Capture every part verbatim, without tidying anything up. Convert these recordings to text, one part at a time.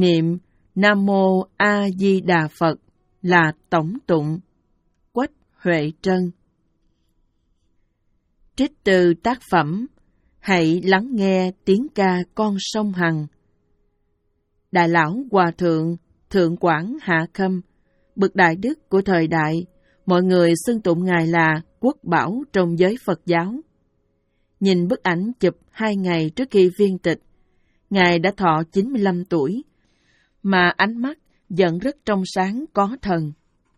niệm Nam Mô A Di Đà Phật là tổng tụng. Quách Huệ Trân. Trích từ tác phẩm Hãy lắng nghe tiếng ca con sông Hằng. Đại lão Hòa Thượng Thượng Quảng Hạ Khâm, bậc đại đức của thời đại, mọi người xưng tụng Ngài là quốc bảo trong giới Phật giáo. Nhìn bức ảnh chụp hai ngày trước khi viên tịch, Ngài đã thọ chín mươi lăm tuổi, mà ánh mắt vẫn rất trong sáng có thần.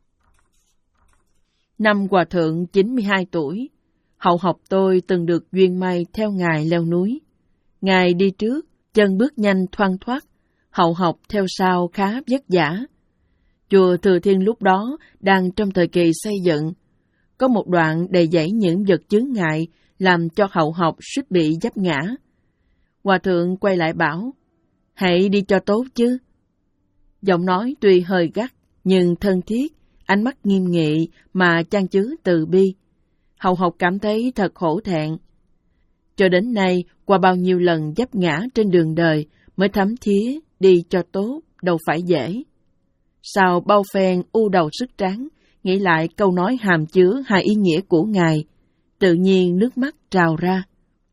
Năm Hòa Thượng chín mươi hai tuổi, hậu học tôi từng được duyên may theo Ngài leo núi. Ngài đi trước, chân bước nhanh thoăn thoắt, hậu học theo sau khá vất vả. Chùa Thừa Thiên lúc đó đang trong thời kỳ xây dựng. Có một đoạn đầy dẫy những vật chướng ngại làm cho hậu học suýt bị vấp ngã. Hòa Thượng quay lại bảo, hãy đi cho tốt chứ. Giọng nói tuy hơi gắt, nhưng thân thiết, ánh mắt nghiêm nghị mà chan chứa từ bi. Hậu học cảm thấy thật hổ thẹn. Cho đến nay, qua bao nhiêu lần vấp ngã trên đường đời mới thấm thía đi cho tốt, đâu phải dễ. Sau bao phen u đầu sức tráng, nghĩ lại câu nói hàm chứa hai ý nghĩa của Ngài, tự nhiên nước mắt trào ra.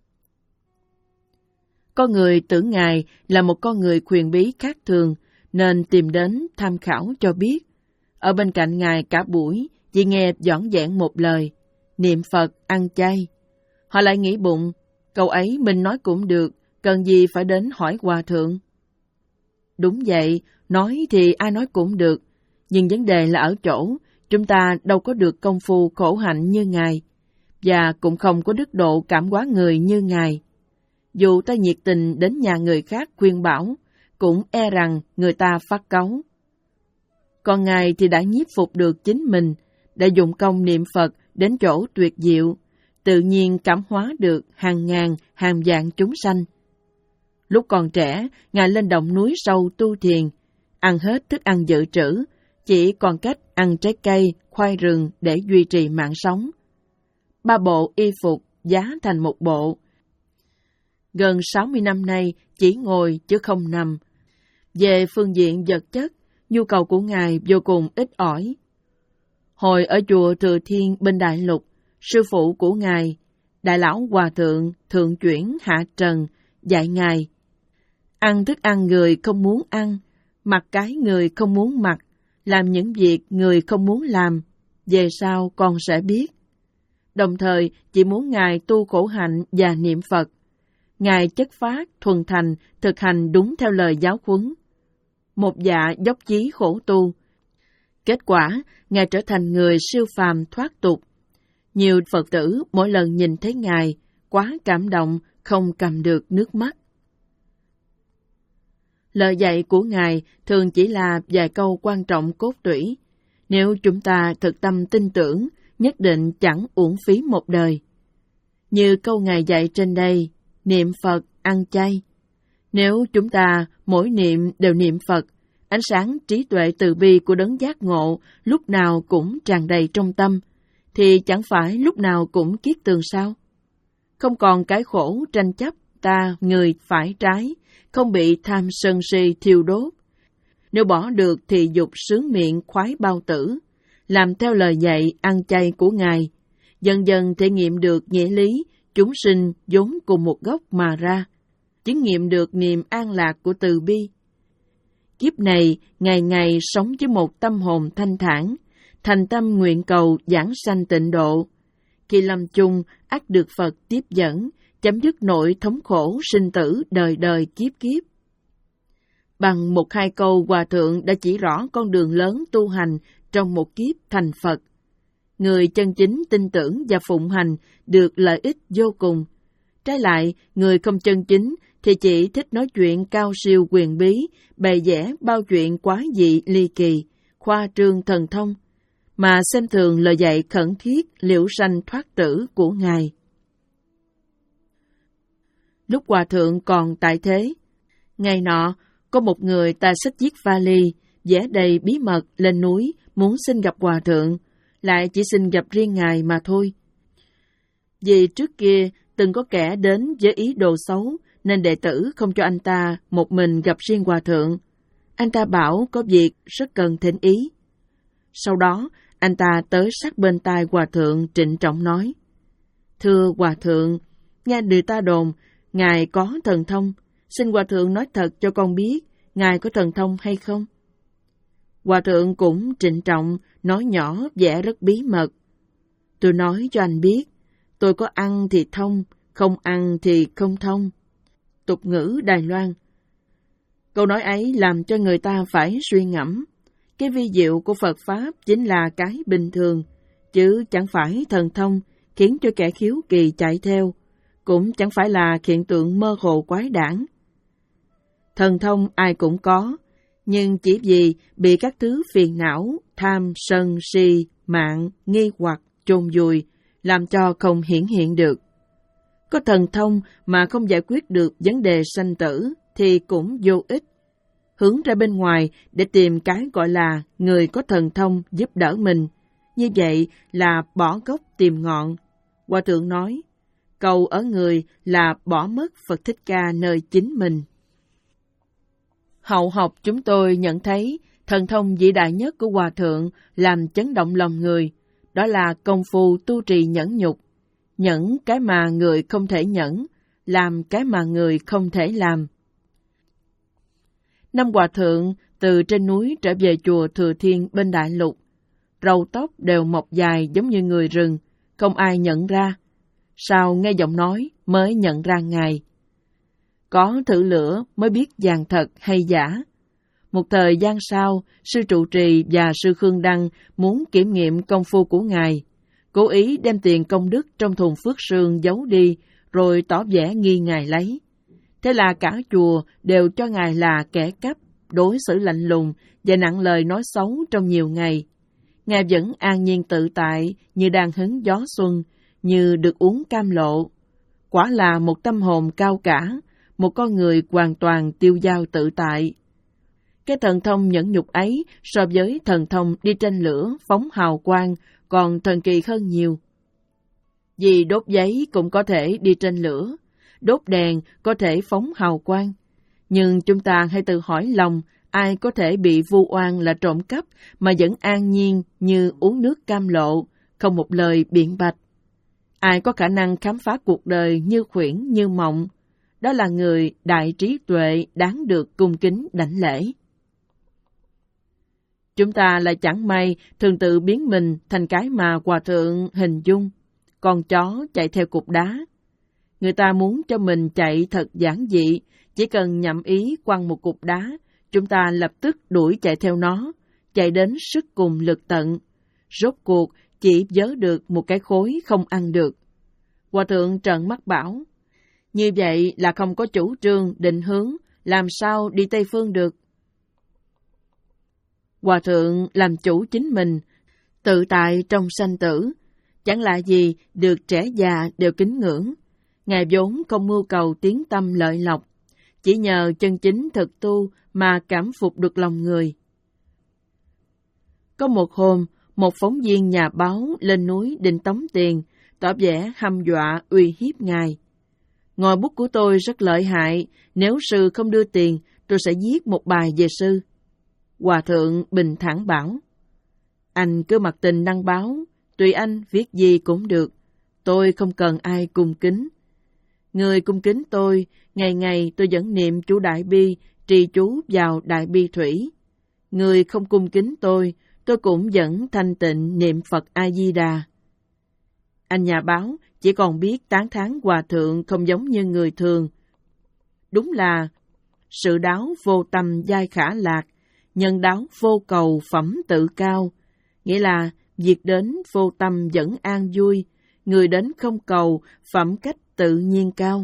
Có người tưởng Ngài là một con người quyền bí khác thường, nên tìm đến tham khảo cho biết. Ở bên cạnh Ngài cả buổi, chỉ nghe dõng dẽn một lời, niệm Phật, ăn chay. Họ lại nghĩ bụng, câu ấy mình nói cũng được, cần gì phải đến hỏi Hòa Thượng. Đúng vậy, nói thì ai nói cũng được, nhưng vấn đề là ở chỗ, chúng ta đâu có được công phu khổ hạnh như Ngài, và cũng không có đức độ cảm hóa người như Ngài. Dù ta nhiệt tình đến nhà người khác khuyên bảo, cũng e rằng người ta phát cáu. Còn Ngài thì đã nhiếp phục được chính mình, đã dụng công niệm Phật đến chỗ tuyệt diệu, tự nhiên cảm hóa được hàng ngàn, hàng vạn chúng sanh. Lúc còn trẻ, Ngài lên đồng núi sâu tu thiền, ăn hết thức ăn dự trữ, chỉ còn cách ăn trái cây, khoai rừng để duy trì mạng sống. Ba bộ y phục giá thành một bộ. Gần sáu mươi năm nay chỉ ngồi chứ không nằm. Về phương diện vật chất, nhu cầu của Ngài vô cùng ít ỏi. Hồi ở chùa Thừa Thiên bên Đại Lục, sư phụ của Ngài, Đại lão Hòa Thượng Thượng Chuyển Hạ Trần, dạy Ngài, ăn thức ăn người không muốn ăn, mặc cái người không muốn mặc, làm những việc người không muốn làm, về sau con sẽ biết. Đồng thời chỉ muốn Ngài tu khổ hạnh và niệm Phật. Ngài chất phát, thuần thành, thực hành đúng theo lời giáo huấn. Một dạ dốc chí khổ tu. Kết quả, Ngài trở thành người siêu phàm thoát tục. Nhiều Phật tử mỗi lần nhìn thấy Ngài, quá cảm động, không cầm được nước mắt. Lời dạy của Ngài thường chỉ là vài câu quan trọng cốt tủy. Nếu chúng ta thực tâm tin tưởng, nhất định chẳng uổng phí một đời. Như câu Ngài dạy trên đây, niệm Phật, ăn chay. Nếu chúng ta mỗi niệm đều niệm Phật, ánh sáng trí tuệ từ bi của đấng giác ngộ lúc nào cũng tràn đầy trong tâm, thì chẳng phải lúc nào cũng kiết tường sao? Không còn cái khổ tranh chấp ta người phải trái, không bị tham sân si thiêu đốt. Nếu bỏ được thì dục sướng miệng khoái bao tử, làm theo lời dạy ăn chay của Ngài, dần dần thể nghiệm được nghĩa lý chúng sinh vốn cùng một gốc mà ra, chứng nghiệm được niềm an lạc của từ bi. Kiếp này, ngày ngày sống với một tâm hồn thanh thản, thành tâm nguyện cầu giảng sanh tịnh độ. Khi lâm chung, ắt được Phật tiếp dẫn, chấm dứt nỗi thống khổ sinh tử đời đời kiếp kiếp. Bằng một hai câu, Hòa Thượng đã chỉ rõ con đường lớn tu hành trong một kiếp thành Phật. Người chân chính tin tưởng và phụng hành được lợi ích vô cùng. Trái lại, người không chân chính thì chỉ thích nói chuyện cao siêu quyền bí, bày vẽ bao chuyện quái dị ly kỳ, khoa trương thần thông, mà xem thường lời dạy khẩn thiết liễu sanh thoát tử của Ngài. Lúc Hòa Thượng còn tại thế, ngày nọ, có một người ta xách chiếc vali, vẽ đầy bí mật lên núi, muốn xin gặp Hòa Thượng, lại chỉ xin gặp riêng Ngài mà thôi. Vì trước kia từng có kẻ đến với ý đồ xấu, nên đệ tử không cho anh ta một mình gặp riêng Hòa Thượng. Anh ta bảo có việc rất cần thỉnh ý. Sau đó, anh ta tới sát bên tai Hòa thượng trịnh trọng nói: Thưa Hòa thượng, nghe người ta đồn, Ngài có thần thông. Xin Hòa thượng nói thật cho con biết, Ngài có thần thông hay không? Hòa thượng cũng trịnh trọng, nói nhỏ vẻ rất bí mật. Tôi nói cho anh biết, tôi có ăn thì thông, không ăn thì không thông. Tục ngữ Đài Loan. Câu nói ấy làm cho người ta phải suy ngẫm. Cái vi diệu của Phật Pháp chính là cái bình thường, chứ chẳng phải thần thông khiến cho kẻ khiếu kỳ chạy theo, cũng chẳng phải là hiện tượng mơ hồ quái đản. Thần thông ai cũng có, nhưng chỉ vì bị các thứ phiền não, tham, sân, si, mạng, nghi hoặc, chôn vùi, làm cho không hiển hiện được. Có thần thông mà không giải quyết được vấn đề sanh tử thì cũng vô ích. Hướng ra bên ngoài để tìm cái gọi là người có thần thông giúp đỡ mình, như vậy là bỏ gốc tìm ngọn. Hòa thượng nói, cầu ở người là bỏ mất Phật Thích Ca nơi chính mình. Hậu học chúng tôi nhận thấy thần thông vĩ đại nhất của Hòa thượng làm chấn động lòng người, đó là công phu tu trì nhẫn nhục. Nhẫn cái mà người không thể nhẫn, làm cái mà người không thể làm. Năm Hòa thượng từ trên núi trở về chùa Thừa Thiên bên Đại Lục, râu tóc đều mọc dài giống như người rừng, không ai nhận ra. Sau nghe giọng nói mới nhận ra Ngài. Có thử lửa mới biết vàng thật hay giả. Một thời gian sau, sư trụ trì và sư Khương Đăng muốn kiểm nghiệm công phu của Ngài, cố ý đem tiền công đức trong thùng phước sương giấu đi, rồi tỏ vẻ nghi Ngài lấy. Thế là cả chùa đều cho Ngài là kẻ cắp, đối xử lạnh lùng và nặng lời nói xấu trong nhiều ngày. Ngài vẫn an nhiên tự tại như đang hứng gió xuân, như được uống cam lộ. Quả là một tâm hồn cao cả, một con người hoàn toàn tiêu dao tự tại. Cái thần thông nhẫn nhục ấy so với thần thông đi trên lửa phóng hào quang còn thần kỳ hơn nhiều. Vì đốt giấy cũng có thể đi trên lửa, đốt đèn có thể phóng hào quang. Nhưng chúng ta hãy tự hỏi lòng, ai có thể bị vu oan là trộm cắp mà vẫn an nhiên như uống nước cam lộ, không một lời biện bạch? Ai có khả năng khám phá cuộc đời như khuyển như mộng? Đó là người đại trí tuệ đáng được cung kính đảnh lễ. Chúng ta lại chẳng may thường tự biến mình thành cái mà Hòa thượng hình dung, con chó chạy theo cục đá. Người ta muốn cho mình chạy thật giản dị, chỉ cần nhậm ý quăng một cục đá, chúng ta lập tức đuổi chạy theo nó, chạy đến sức cùng lực tận. Rốt cuộc chỉ vớ được một cái khối không ăn được. Hòa thượng trợn mắt bảo, như vậy là không có chủ trương, định hướng, làm sao đi Tây Phương được? Hòa thượng làm chủ chính mình, tự tại trong sanh tử, chẳng lạ gì được trẻ già đều kính ngưỡng. Ngài vốn không mưu cầu tiếng tâm lợi lộc, chỉ nhờ chân chính thực tu mà cảm phục được lòng người. Có một hôm, một phóng viên nhà báo lên núi định tống tiền, tỏ vẻ hăm dọa uy hiếp Ngài. Ngòi bút của tôi rất lợi hại, nếu sư không đưa tiền, tôi sẽ viết một bài về sư. Hòa thượng bình thản bảo, anh cứ mặc tình đăng báo, tùy anh viết gì cũng được, tôi không cần ai cung kính. Người cung kính tôi, ngày ngày tôi vẫn niệm chú Đại Bi, trì chú vào Đại Bi Thủy. Người không cung kính tôi, tôi cũng vẫn thanh tịnh niệm Phật A-di-đà. Anh nhà báo chỉ còn biết tán thán Hòa thượng không giống như người thường. Đúng là sự đáo vô tâm giai khả lạc, nhân đáo vô cầu phẩm tự cao, nghĩa là việc đến vô tâm vẫn an vui, người đến không cầu phẩm cách tự nhiên cao.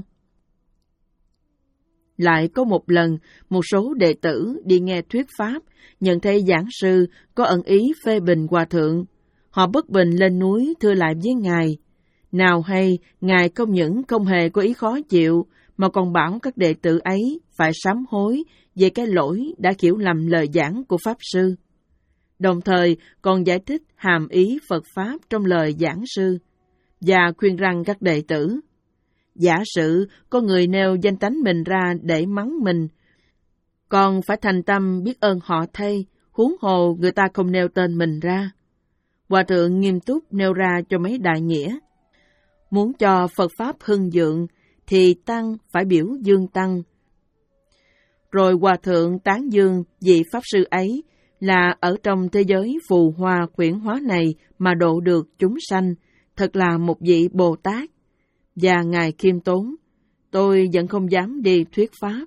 Lại có một lần, một số đệ tử đi nghe thuyết pháp, nhận thấy giảng sư có ẩn ý phê bình Hòa thượng. Họ bất bình lên núi thưa lại với Ngài. Nào hay, Ngài không những không hề có ý khó chịu, mà còn bảo các đệ tử ấy phải sám hối về cái lỗi đã hiểu lầm lời giảng của Pháp Sư. Đồng thời còn giải thích hàm ý Phật Pháp trong lời giảng sư, và khuyên rằng các đệ tử, giả sử có người nêu danh tánh mình ra để mắng mình, Con phải thành tâm biết ơn họ thay, huống hồ người ta không nêu tên mình ra. Hòa thượng nghiêm túc nêu ra cho mấy đại nghĩa. Muốn cho Phật Pháp hưng vượng, thì Tăng phải biểu dương Tăng. Rồi Hòa thượng tán dương vị Pháp Sư ấy là ở trong thế giới phù hoa quyển hóa này mà độ được chúng sanh, thật là một vị Bồ Tát. Và Ngài khiêm tốn, tôi vẫn không dám đi thuyết Pháp.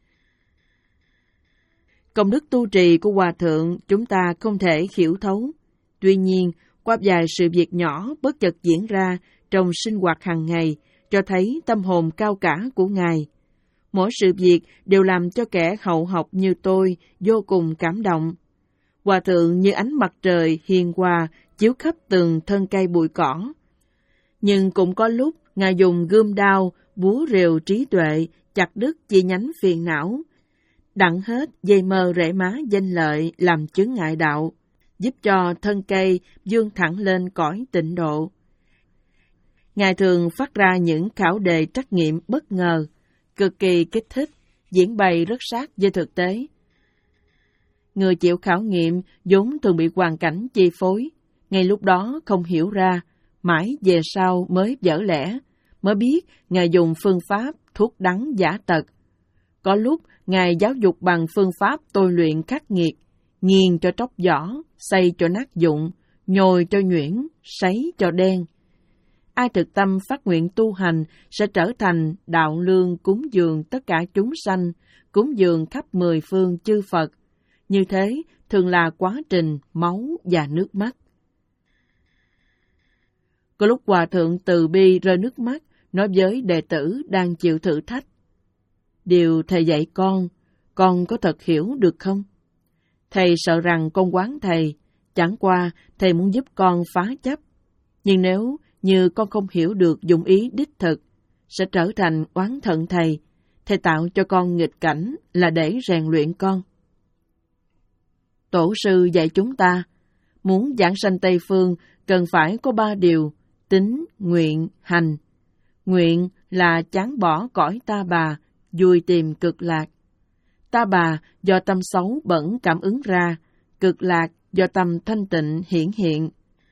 Công đức tu trì của Hòa thượng chúng ta không thể hiểu thấu. Tuy nhiên, qua vài sự việc nhỏ bất chợt diễn ra trong sinh hoạt hàng ngày, cho thấy tâm hồn cao cả của Ngài. Mỗi sự việc đều làm cho kẻ hậu học như tôi vô cùng cảm động. Hòa thượng như ánh mặt trời hiền hòa chiếu khắp từng thân cây bụi cỏ. Nhưng cũng có lúc Ngài dùng gươm đao, búa rìu trí tuệ, chặt đứt chi nhánh phiền não, đặng hết dây mơ rễ má danh lợi làm chướng ngại đạo, giúp cho thân cây vươn thẳng lên cõi tịnh độ. Ngài thường phát ra những khảo đề trắc nghiệm bất ngờ, cực kỳ kích thích, diễn bày rất sát với thực tế. Người chịu khảo nghiệm vốn thường bị hoàn cảnh chi phối, ngay lúc đó không hiểu ra, mãi về sau mới vỡ lẽ, mới biết Ngài dùng phương pháp thuốc đắng giả tật. Có lúc Ngài giáo dục bằng phương pháp tôi luyện khắc nghiệt, nghiền cho tróc vỏ, xay cho nát dụng, nhồi cho nhuyễn, sấy cho đen. Ai thực tâm phát nguyện tu hành sẽ trở thành đạo lương cúng dường tất cả chúng sanh, cúng dường khắp mười phương chư Phật. Như thế thường là quá trình máu và nước mắt. Có lúc Hòa thượng từ bi rơi nước mắt, nói với đệ tử đang chịu thử thách. Điều thầy dạy con, con có thật hiểu được không? Thầy sợ rằng con oán thầy, chẳng qua thầy muốn giúp con phá chấp. Nhưng nếu như con không hiểu được dụng ý đích thực, sẽ trở thành oán thận thầy. Thầy tạo cho con nghịch cảnh là để rèn luyện con. Tổ sư dạy chúng ta, muốn giảng sanh Tây Phương cần phải có ba điều: tín, nguyện, hành. Nguyện là chán bỏ cõi ta bà, vui tìm cực lạc. Ta bà do tâm xấu bẩn cảm ứng ra, cực lạc do tâm thanh tịnh hiển hiện.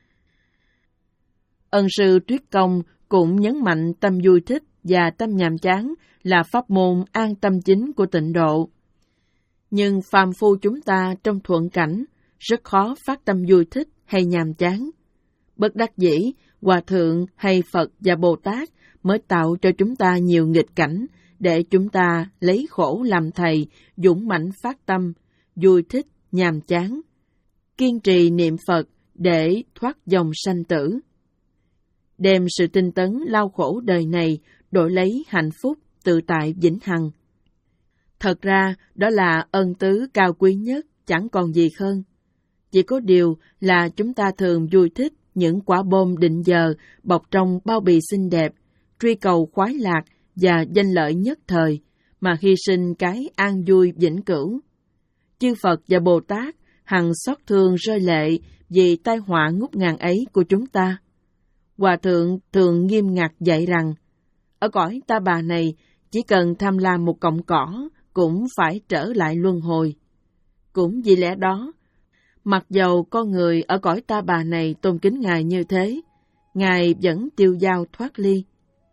Ân sư Tuyết Công cũng nhấn mạnh tâm vui thích và tâm nhàm chán là pháp môn an tâm chính của tịnh độ. Nhưng phàm phu chúng ta trong thuận cảnh rất khó phát tâm vui thích hay nhàm chán. Bất đắc dĩ, Hòa thượng hay Phật và Bồ Tát mới tạo cho chúng ta nhiều nghịch cảnh để chúng ta lấy khổ làm thầy, dũng mãnh phát tâm, vui thích, nhàm chán, kiên trì niệm Phật để thoát dòng sanh tử. Đem sự tinh tấn lao khổ đời này đổi lấy hạnh phúc tự tại vĩnh hằng. Thật ra đó là ân tứ cao quý nhất, chẳng còn gì hơn. Chỉ có điều là chúng ta thường vui thích những quả bom định giờ bọc trong bao bì xinh đẹp, truy cầu khoái lạc và danh lợi nhất thời, mà hy sinh cái an vui vĩnh cửu. Chư Phật và Bồ Tát hằng xót thương rơi lệ vì tai họa ngút ngàn ấy của chúng ta. Hòa thượng thường nghiêm ngặt dạy rằng, ở cõi ta bà này, chỉ cần tham lam một cọng cỏ cũng phải trở lại luân hồi. Cũng vì lẽ đó, mặc dầu con người ở cõi ta bà này tôn kính Ngài như thế, Ngài vẫn tiêu dao thoát ly.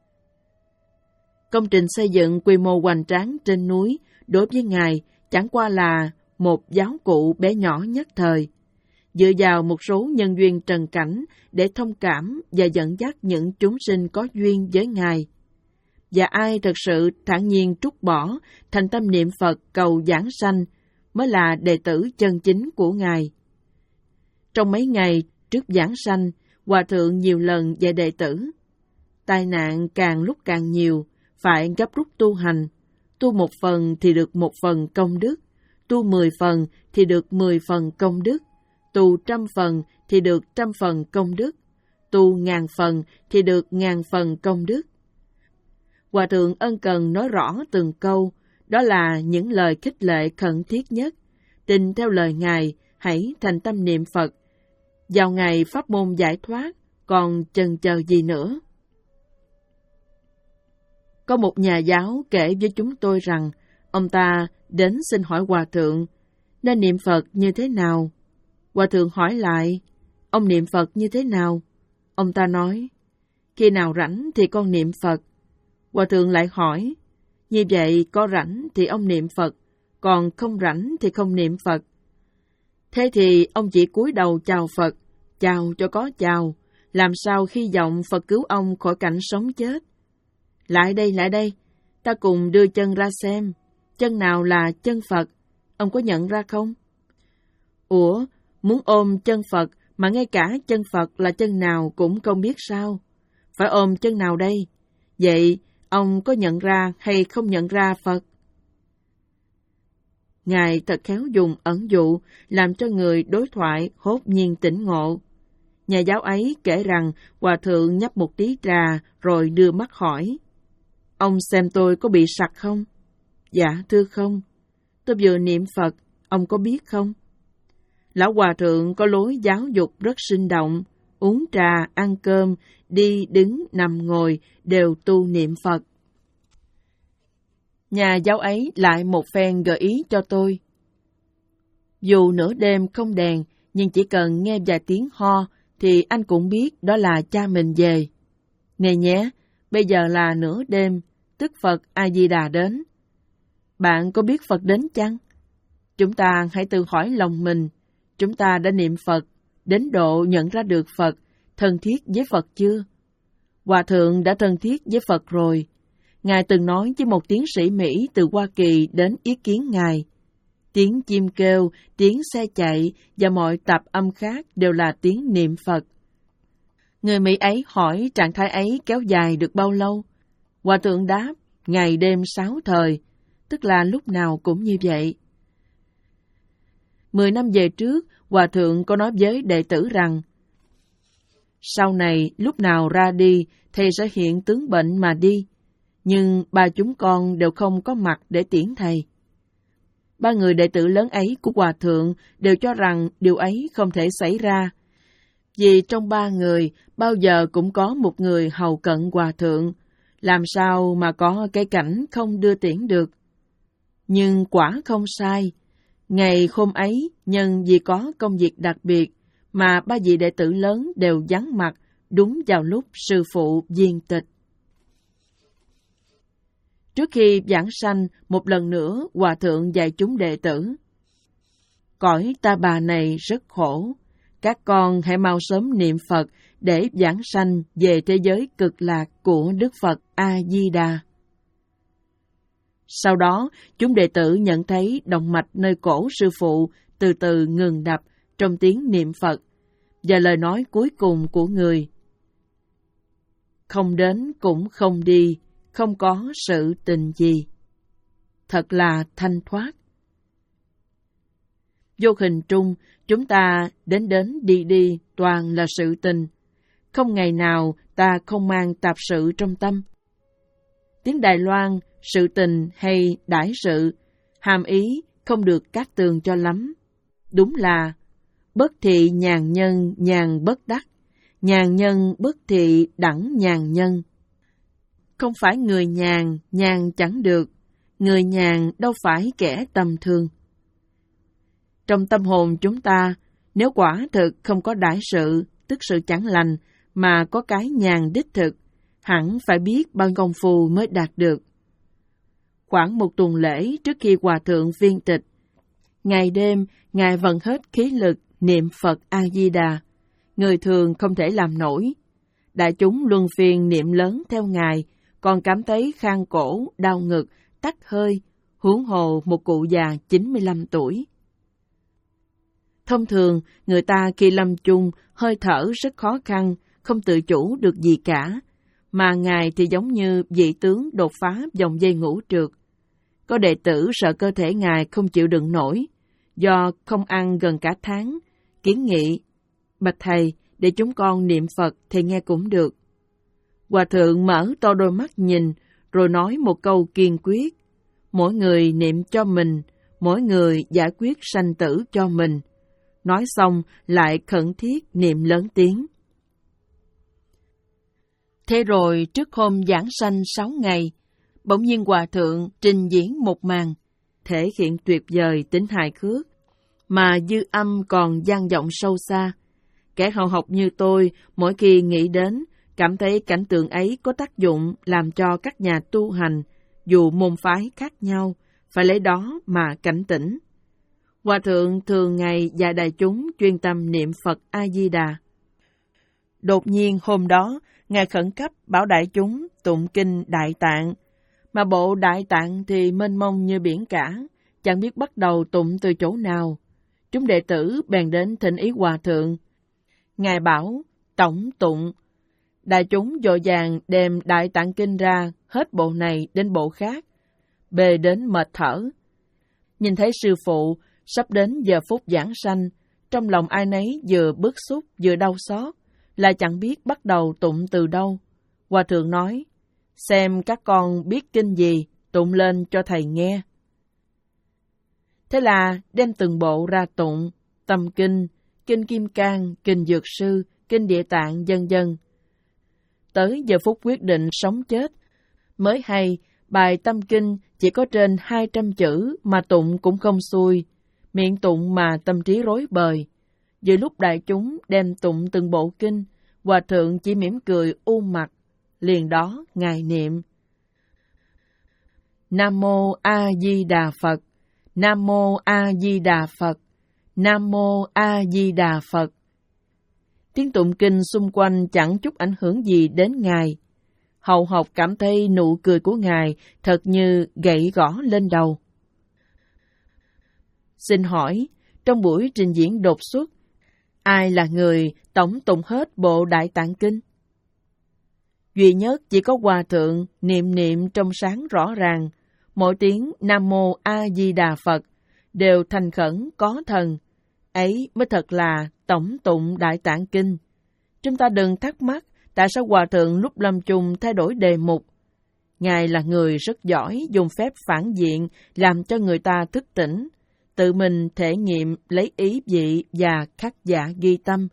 Công trình xây dựng quy mô hoành tráng trên núi đối với Ngài chẳng qua là một giáo cụ bé nhỏ nhất thời, dựa vào một số nhân duyên trần cảnh để thông cảm và dẫn dắt những chúng sinh có duyên với Ngài. Và ai thật sự thản nhiên trút bỏ, thành tâm niệm Phật cầu giảng sanh mới là đệ tử chân chính của Ngài. Trong mấy ngày trước giảng sanh, Hòa thượng nhiều lần dạy đệ tử, tai nạn càng lúc càng nhiều, phải gấp rút tu hành. Tu một phần thì được một phần công đức, tu mười phần thì được mười phần công đức, tu trăm phần thì được trăm phần công đức, tu ngàn phần thì được ngàn phần công đức. Hòa thượng ân cần nói rõ từng câu, đó là những lời khích lệ khẩn thiết nhất. Tin theo lời Ngài, hãy thành tâm niệm Phật. Vào ngày pháp môn giải thoát, còn chần chờ gì nữa? Có một nhà giáo kể với chúng tôi rằng, Ông ta đến xin hỏi Hòa Thượng, nên niệm Phật như thế nào? Hòa Thượng hỏi lại, ông niệm Phật như thế nào? Ông ta nói, khi nào rảnh thì con niệm Phật. Hòa Thượng lại hỏi, như vậy có rảnh thì ông niệm Phật, còn không rảnh thì không niệm Phật. Thế thì ông chỉ cúi đầu chào Phật, chào cho có chào, làm sao khi vọng Phật cứu ông khỏi cảnh sống chết. Lại đây, lại đây, ta cùng đưa chân ra xem, chân nào là chân Phật, ông có nhận ra không? Ủa, muốn ôm chân Phật mà ngay cả chân Phật là chân nào cũng không biết sao? Phải ôm chân nào đây? Vậy ông có nhận ra hay không nhận ra Phật? Ngài thật khéo dùng ẩn dụ, làm cho người đối thoại hốt nhiên tỉnh ngộ. Nhà giáo ấy kể rằng Hòa Thượng nhấp một tí trà rồi đưa mắt hỏi, ông xem tôi có bị sặc không? Dạ thưa không. Tôi vừa niệm Phật, ông có biết không? Lão Hòa Thượng có lối giáo dục rất sinh động, uống trà, ăn cơm, đi, đứng, nằm, ngồi đều tu niệm Phật. Nhà giáo ấy lại một phen gợi ý cho tôi. Dù nửa đêm không đèn, nhưng chỉ cần nghe vài tiếng ho, thì anh cũng biết đó là cha mình về. Này nhé, bây giờ là nửa đêm, tức Phật A-di-đà đến. Bạn có biết Phật đến chăng? Chúng ta hãy tự hỏi lòng mình, chúng ta đã niệm Phật, đến độ nhận ra được Phật, thân thiết với Phật chưa? Hòa Thượng đã thân thiết với Phật rồi. Ngài từng nói với một tiến sĩ Mỹ từ Hoa Kỳ đến ý kiến Ngài. Tiếng chim kêu, tiếng xe chạy và mọi tạp âm khác đều là tiếng niệm Phật. Người Mỹ ấy hỏi trạng thái ấy kéo dài được bao lâu? Hòa Thượng đáp, ngày đêm sáu thời, tức là lúc nào cũng như vậy. Mười năm về trước, Hòa Thượng có nói với đệ tử rằng, sau này lúc nào ra đi, thầy sẽ hiện tướng bệnh mà đi, nhưng ba chúng con đều không có mặt để tiễn thầy. Ba người đệ tử lớn ấy của Hòa Thượng đều cho rằng điều ấy không thể xảy ra, vì trong ba người bao giờ cũng có một người hầu cận Hòa Thượng, làm sao mà có cái cảnh không đưa tiễn được. Nhưng quả không sai, ngày hôm ấy nhân vì có công việc đặc biệt mà ba vị đệ tử lớn đều vắng mặt đúng vào lúc sư phụ viên tịch. Trước khi giảng sanh, một lần nữa Hòa Thượng dạy chúng đệ tử, cõi ta bà này rất khổ, các con hãy mau sớm niệm Phật để giảng sanh về thế giới cực lạc của Đức Phật A-di-đà. Sau đó, chúng đệ tử nhận thấy động mạch nơi cổ sư phụ từ từ ngừng đập trong tiếng niệm Phật và lời nói cuối cùng của người. Không đến cũng không đi, không có sự tình gì. Thật là thanh thoát. Vô hình trung, chúng ta đến đến đi đi toàn là sự tình. Không ngày nào ta không mang tạp sự trong tâm. Tiếng Đài Loan, sự tình hay đãi sự, hàm ý không được cát tường cho lắm. Đúng là bất thị nhàn nhân nhàn bất đắc, nhàn nhân bất thị đẳng nhàn nhân. Không phải người nhàn, nhàn chẳng được, người nhàn đâu phải kẻ tầm thường. Trong tâm hồn chúng ta, nếu quả thực không có đãi sự, tức sự chẳng lành, mà có cái nhàn đích thực, hẳn phải biết bao công phu mới đạt được. Khoảng một tuần lễ trước khi Hòa Thượng viên tịch, ngày đêm Ngài vận hết khí lực niệm Phật A-di-đà, người thường không thể làm nổi. Đại chúng luân phiên niệm lớn theo Ngài, còn cảm thấy khang cổ, đau ngực, tắc hơi, huống hồ một cụ già chín mươi lăm tuổi. Thông thường, người ta khi lâm chung, hơi thở rất khó khăn, không tự chủ được gì cả, mà Ngài thì giống như vị tướng đột phá dòng dây ngũ trượt. Có đệ tử sợ cơ thể Ngài không chịu đựng nổi, do không ăn gần cả tháng, kiến nghị, bạch thầy, để chúng con niệm Phật thì nghe cũng được. Hòa Thượng mở to đôi mắt nhìn, rồi nói một câu kiên quyết, mỗi người niệm cho mình, mỗi người giải quyết sanh tử cho mình. Nói xong lại khẩn thiết niệm lớn tiếng. Thế rồi trước hôm giảng sanh sáu ngày, Bỗng nhiên Hòa Thượng trình diễn một màn, thể hiện tuyệt vời tính hài hước, mà dư âm còn vang vọng sâu xa. Kẻ hậu học như tôi, mỗi khi nghĩ đến, cảm thấy cảnh tượng ấy có tác dụng làm cho các nhà tu hành, dù môn phái khác nhau, phải lấy đó mà cảnh tỉnh. Hòa Thượng thường ngày dạy đại chúng chuyên tâm niệm Phật A-di-đà. Đột nhiên hôm đó, Ngài khẩn cấp bảo đại chúng tụng kinh Đại Tạng, mà bộ Đại Tạng thì mênh mông như biển cả, chẳng biết bắt đầu tụng từ chỗ nào. Chúng đệ tử bèn đến thỉnh ý Hòa Thượng. Ngài bảo, tổng tụng. Đại chúng vội vàng đem Đại Tạng kinh ra, hết bộ này đến bộ khác, bề đến mệt thở. Nhìn thấy sư phụ, sắp đến giờ phút giảng sanh, trong lòng ai nấy vừa bức xúc vừa đau xót, là chẳng biết bắt đầu tụng từ đâu. Hòa Thượng nói, xem các con biết kinh gì, tụng lên cho thầy nghe. Thế là đem từng bộ ra tụng, Tâm Kinh, Kinh Kim Cang, Kinh Dược Sư, Kinh Địa Tạng, vân vân. Tới giờ phút quyết định sống chết, mới hay bài Tâm Kinh chỉ có trên hai trăm chữ mà tụng cũng không xuôi, miệng tụng mà tâm trí rối bời. Giữa lúc đại chúng đem tụng từng bộ kinh, Hòa Thượng chỉ mỉm cười u mặt, liền đó Ngài niệm: Nam Mô A Di Đà Phật, Nam Mô A Di Đà Phật, Nam Mô A Di Đà Phật. Tiếng tụng kinh xung quanh chẳng chút ảnh hưởng gì đến Ngài. Hậu học cảm thấy nụ cười của Ngài thật như gậy gõ lên đầu. Xin hỏi, trong buổi trình diễn đột xuất, ai là người tổng tụng hết bộ Đại Tạng Kinh? Duy nhất chỉ có Hòa Thượng niệm niệm trong sáng rõ ràng, mỗi tiếng Nam Mô A Di Đà Phật đều thành khẩn có thần, ấy mới thật là tổng tụng Đại Tạng Kinh. Chúng ta đừng thắc mắc tại sao Hòa Thượng lúc lâm chung thay đổi đề mục. Ngài là người rất giỏi dùng phép phản diện làm cho người ta thức tỉnh, tự mình thể nghiệm lấy ý vị và khắc dạ ghi tâm.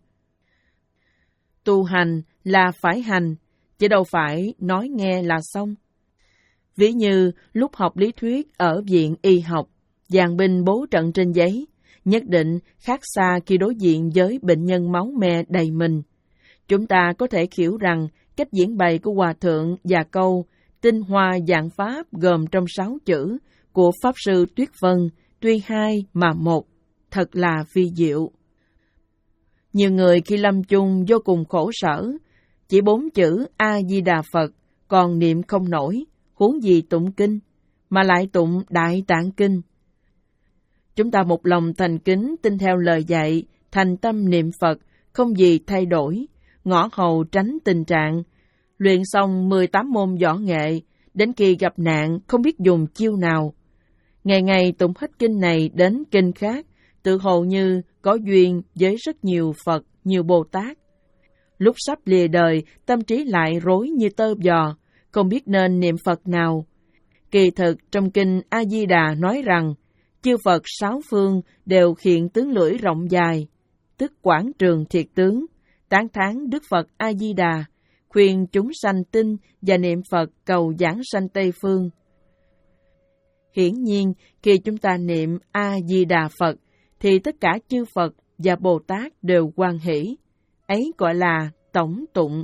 Tu hành là phải hành, chứ đâu phải nói nghe là xong. Ví như lúc học lý thuyết ở viện y học, dàn binh bố trận trên giấy, nhất định khác xa khi đối diện với bệnh nhân máu me đầy mình. Chúng ta có thể hiểu rằng cách diễn bày của Hòa Thượng và câu tinh hoa dạng pháp gồm trong sáu chữ của Pháp Sư Tuyết Vân tuy hai mà một, thật là vi diệu. Nhiều người khi lâm chung vô cùng khổ sở, chỉ bốn chữ A-di-đà Phật còn niệm không nổi, huống gì tụng kinh, mà lại tụng Đại Tạng Kinh. Chúng ta một lòng thành kính tin theo lời dạy, thành tâm niệm Phật, không gì thay đổi, ngõ hầu tránh tình trạng, luyện xong mười tám môn võ nghệ, đến khi gặp nạn không biết dùng chiêu nào. Ngày ngày tụng hết kinh này đến kinh khác, tự hồ như có duyên với rất nhiều Phật, nhiều Bồ Tát. Lúc sắp lìa đời, tâm trí lại rối như tơ giò, không biết nên niệm Phật nào. Kỳ thực trong kinh A-di-đà nói rằng, chư Phật sáu phương đều hiện tướng lưỡi rộng dài, tức quảng trường thiệt tướng, tán thán Đức Phật A-di-đà, khuyên chúng sanh tin và niệm Phật cầu giảng sanh Tây Phương. Hiển nhiên, khi chúng ta niệm A-di-đà Phật, thì tất cả chư Phật và Bồ Tát đều hoan hỷ. Ấy gọi là tổng tụng.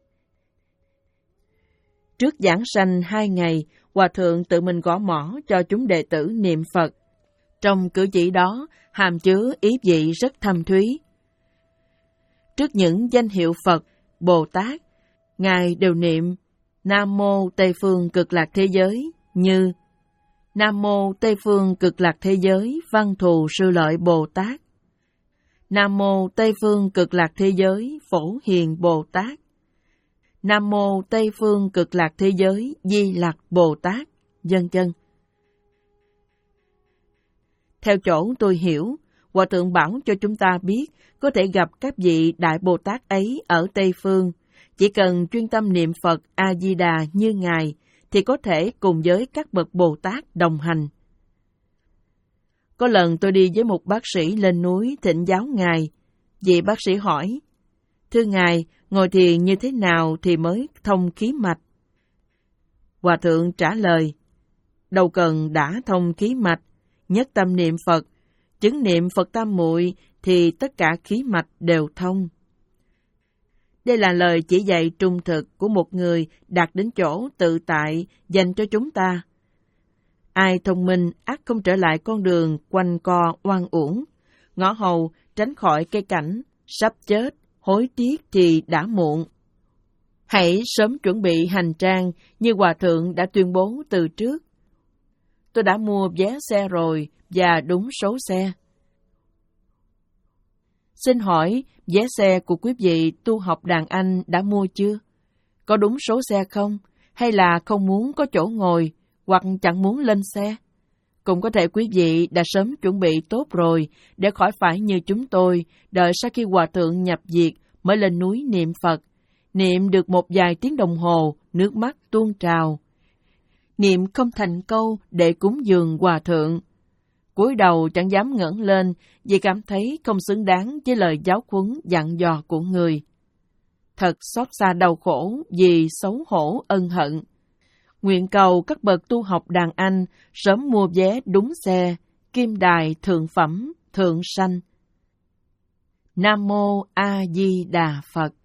Trước giảng sanh hai ngày, Hòa Thượng tự mình gõ mõ cho chúng đệ tử niệm Phật. Trong cử chỉ đó, hàm chứa ý vị rất thâm thúy. Trước những danh hiệu Phật, Bồ Tát, Ngài đều niệm Nam Mô Tây Phương Cực Lạc Thế Giới như Nam Mô Tây Phương Cực Lạc Thế Giới Văn Thù Sư Lợi Bồ Tát, Nam Mô Tây Phương Cực Lạc Thế Giới Phổ Hiền Bồ Tát, Nam Mô Tây Phương Cực Lạc Thế Giới Di Lặc Bồ Tát, vân vân. Theo chỗ tôi hiểu, Hòa Thượng bảo cho chúng ta biết có thể gặp các vị Đại Bồ Tát ấy ở Tây Phương. Chỉ cần chuyên tâm niệm Phật A-di-đà như Ngài, thì có thể cùng với các bậc Bồ Tát đồng hành. Có lần tôi đi với một bác sĩ lên núi thỉnh giáo Ngài. Vị bác sĩ hỏi, thưa Ngài, ngồi thiền như thế nào thì mới thông khí mạch? Hòa thượng trả lời, đâu cần đã thông khí mạch, nhất tâm niệm Phật, chứng niệm Phật tam muội thì tất cả khí mạch đều thông. Đây là lời chỉ dạy trung thực của một người đạt đến chỗ tự tại dành cho chúng ta. Ai thông minh ắt không trở lại con đường quanh co oan uổng, ngõ hầu tránh khỏi cái cảnh sắp chết, hối tiếc thì đã muộn. Hãy sớm chuẩn bị hành trang như Hòa thượng đã tuyên bố từ trước. Tôi đã mua vé xe rồi và đúng số xe. Xin hỏi, vé xe của quý vị tu học đàn anh đã mua chưa? Có đúng số xe không? Hay là không muốn có chỗ ngồi, hoặc chẳng muốn lên xe? Cũng có thể quý vị đã sớm chuẩn bị tốt rồi, để khỏi phải như chúng tôi, đợi sau khi Hòa thượng nhập diệt mới lên núi niệm Phật. Niệm được một vài tiếng đồng hồ, nước mắt tuôn trào. Niệm không thành câu để cúng dường Hòa thượng. Cúi đầu chẳng dám ngẩng lên vì cảm thấy không xứng đáng với lời giáo huấn dặn dò của người. Thật xót xa đau khổ vì xấu hổ ân hận. Nguyện cầu các bậc tu học đàn anh sớm mua vé đúng xe, kim đài thượng phẩm, thượng sanh. Nam Mô A Di Đà Phật.